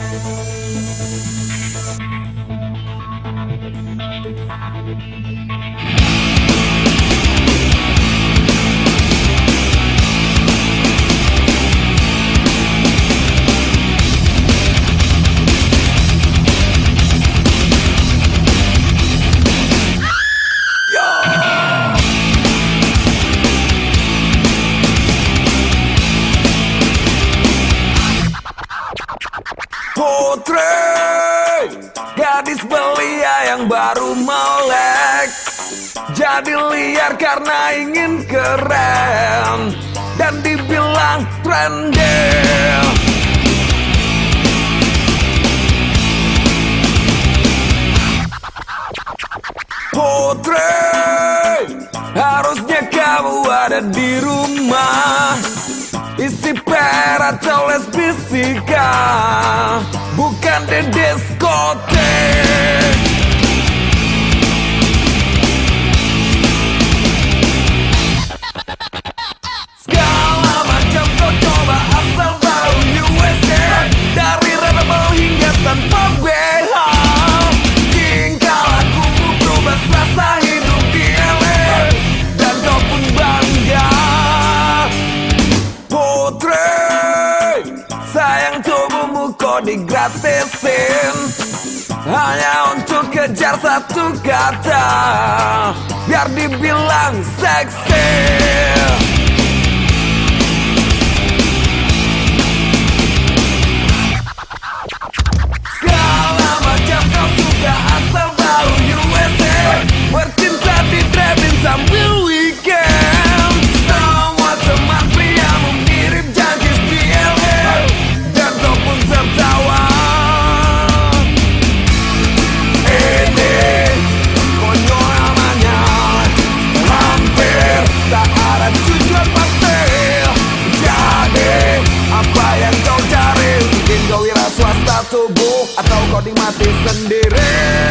Putri, gadis belia yang baru melek, jadi liar karena ingin keren dan dibilang trendy. Putri, harusnya kamu ada di rumah, isi per atau lesbisika, bukan di diskotek. Segala macam kau coba asal tahu USA, dari rebel hingga tanpa BH. Tingkah lakumu berubah, rasa hidup di LA, dan kau pun bangga. Putri, sayang tubuhmu kok digratisin hanya untuk kejar satu kata, biar dibilang seksi. Segala macam kau suka asal tahu USA, bercinta di drive-in sambil weekend. Semua teman priamu mirip jangkis di LA, dan kau pun tertawa. Ini konyol namanya, hampir tak ada tujuan pasti. Jadi apa yang kau cari? Mungkin kau wira swasta tubuh, atau kau nikmati sendiri.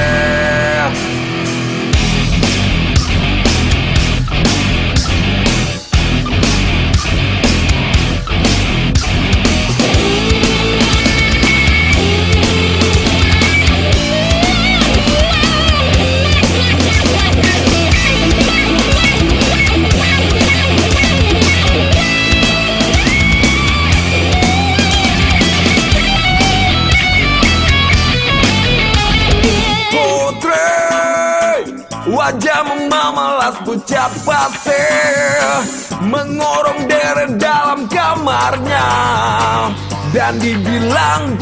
Wajahmu memelas pucat pasir, mengurung diri dalam kamarnya, dan dibilang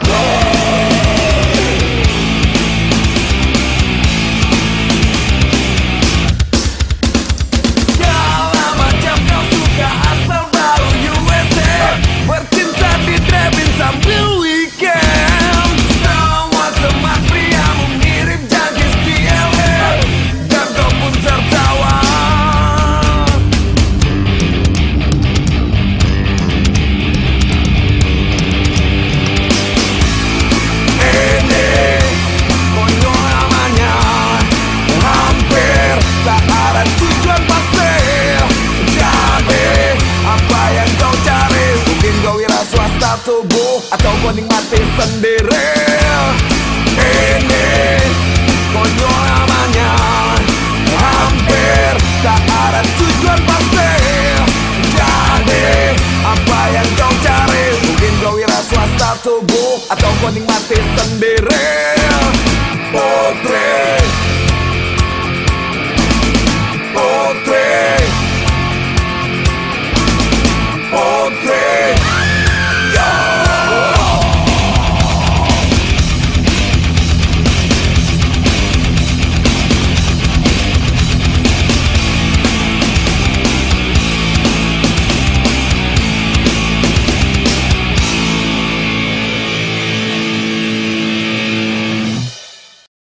segala macam kau suka asal tahu USA, bercinta di drive-in sambil weekend. Semua teman priamu mirip jangkis di LA, dan kau pun tertawa. Ini konyol namanya, hampir tak ada tujuan pasti. Jadi apa yang kau cari? Mungkin kau wira swasta tubuh, atau kau nikmati sendiri. Ini konyol namanya, hampir tak ada tujuan pasti. Jadi apa yang kau cari? Mungkin kau wira swasta tubuh, atau kau nikmati sendiri.